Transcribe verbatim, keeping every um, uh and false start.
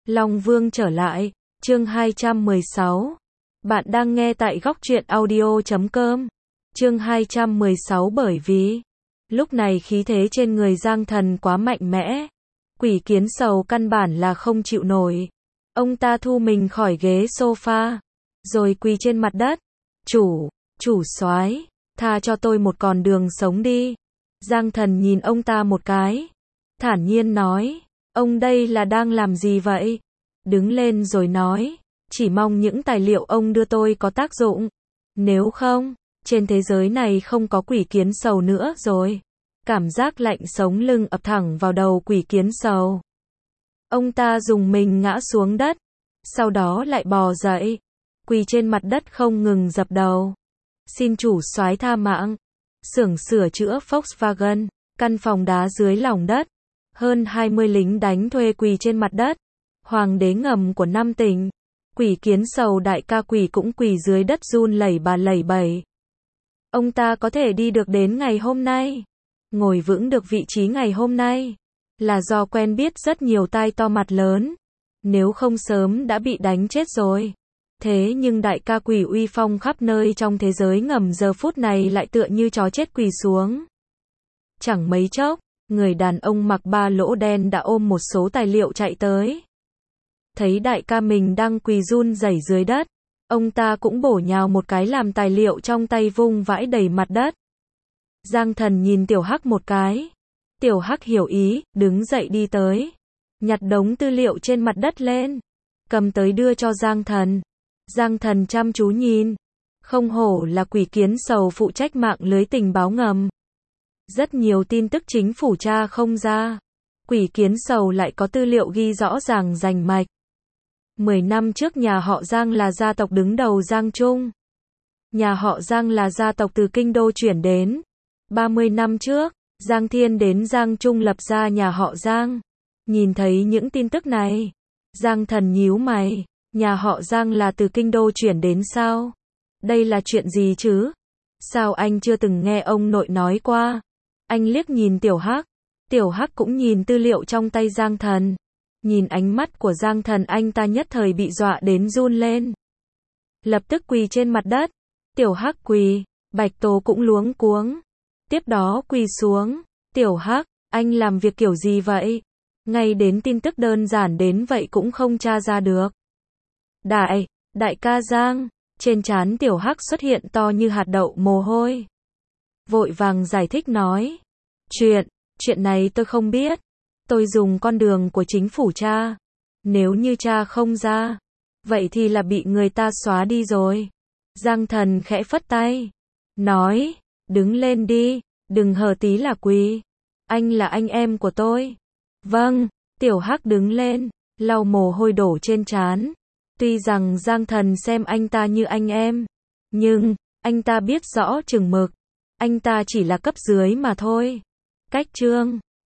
Long Vương trở lại, chương hai trăm mười sáu. Bạn đang nghe tại góc truyện audio chấm com. Chương hai trăm mười sáu bởi vì lúc này khí thế trên người Giang Thần quá mạnh mẽ, Quỷ Kiến Sầu căn bản là không chịu nổi. Ông ta thu mình khỏi ghế sofa, rồi quỳ trên mặt đất. "Chủ, chủ soái, tha cho tôi một con đường sống đi." Giang Thần nhìn ông ta một cái, thản nhiên nói, "Ông đây là đang làm gì vậy?" Đứng lên rồi nói, "Chỉ mong những tài liệu ông đưa tôi có tác dụng. Nếu không, trên thế giới này không có Quỷ Kiến Sầu nữa rồi." Cảm giác lạnh sống lưng ập thẳng vào đầu Quỷ Kiến Sầu. Ông ta dùng mình ngã xuống đất, sau đó lại bò dậy, quỳ trên mặt đất không ngừng dập đầu. "Xin chủ soái tha mạng." Xưởng sửa chữa Volkswagen, căn phòng đá dưới lòng đất. Hơn hai mươi lính đánh thuê quỳ trên mặt đất. Hoàng đế ngầm của năm tỉnh. Quỷ Kiến Sầu đại ca quỷ cũng quỳ dưới đất run lẩy bà lẩy bẩy. Ông ta có thể đi được đến ngày hôm nay, ngồi vững được vị trí ngày hôm nay, là do quen biết rất nhiều tai to mặt lớn. Nếu không sớm đã bị đánh chết rồi. Thế nhưng đại ca quỷ uy phong khắp nơi trong thế giới ngầm giờ phút này lại tựa như chó chết quỳ xuống. Chẳng mấy chốc, người đàn ông mặc ba lỗ đen đã ôm một số tài liệu chạy tới. Thấy đại ca mình đang quỳ run rẩy dưới đất, ông ta cũng bổ nhào một cái làm tài liệu trong tay vung vãi đầy mặt đất. Giang Thần nhìn Tiểu Hắc một cái. Tiểu Hắc hiểu ý, đứng dậy đi tới, nhặt đống tư liệu trên mặt đất lên, cầm tới đưa cho Giang Thần. Giang Thần chăm chú nhìn, không hổ là Quỷ Kiến Sầu phụ trách mạng lưới tình báo ngầm. Rất nhiều tin tức chính phủ tra không ra, Quỷ Kiến Sầu lại có tư liệu ghi rõ ràng rành mạch. Mười năm trước nhà họ Giang là gia tộc đứng đầu Giang Trung. Nhà họ Giang là gia tộc từ Kinh Đô chuyển đến. Ba mươi năm trước, Giang Thiên đến Giang Trung lập ra nhà họ Giang. Nhìn thấy những tin tức này, Giang Thần nhíu mày, nhà họ Giang là từ Kinh Đô chuyển đến sao? Đây là chuyện gì chứ? Sao anh chưa từng nghe ông nội nói qua? Anh liếc nhìn Tiểu Hắc, Tiểu Hắc cũng nhìn tư liệu trong tay Giang Thần. Nhìn ánh mắt của Giang Thần anh ta nhất thời bị dọa đến run lên. Lập tức quỳ trên mặt đất. Tiểu Hắc quỳ, Bạch Tố cũng luống cuống. Tiếp đó quỳ xuống. "Tiểu Hắc, anh làm việc kiểu gì vậy? Ngay đến tin tức đơn giản đến vậy cũng không tra ra được." Đại, đại ca Giang, trên trán Tiểu Hắc xuất hiện to như hạt đậu mồ hôi. Vội vàng giải thích nói, Chuyện, chuyện này tôi không biết. Tôi dùng con đường của chính phủ tra. Nếu như tra không ra, vậy thì là bị người ta xóa đi rồi." Giang Thần khẽ phất tay, nói, "Đứng lên đi, đừng hờ tí là quỳ. Anh là anh em của tôi." "Vâng." Tiểu Hắc đứng lên, lau mồ hôi đổ trên trán. Tuy rằng Giang Thần xem anh ta như anh em, nhưng anh ta biết rõ chừng mực. Anh ta chỉ là cấp dưới mà thôi. Cách chương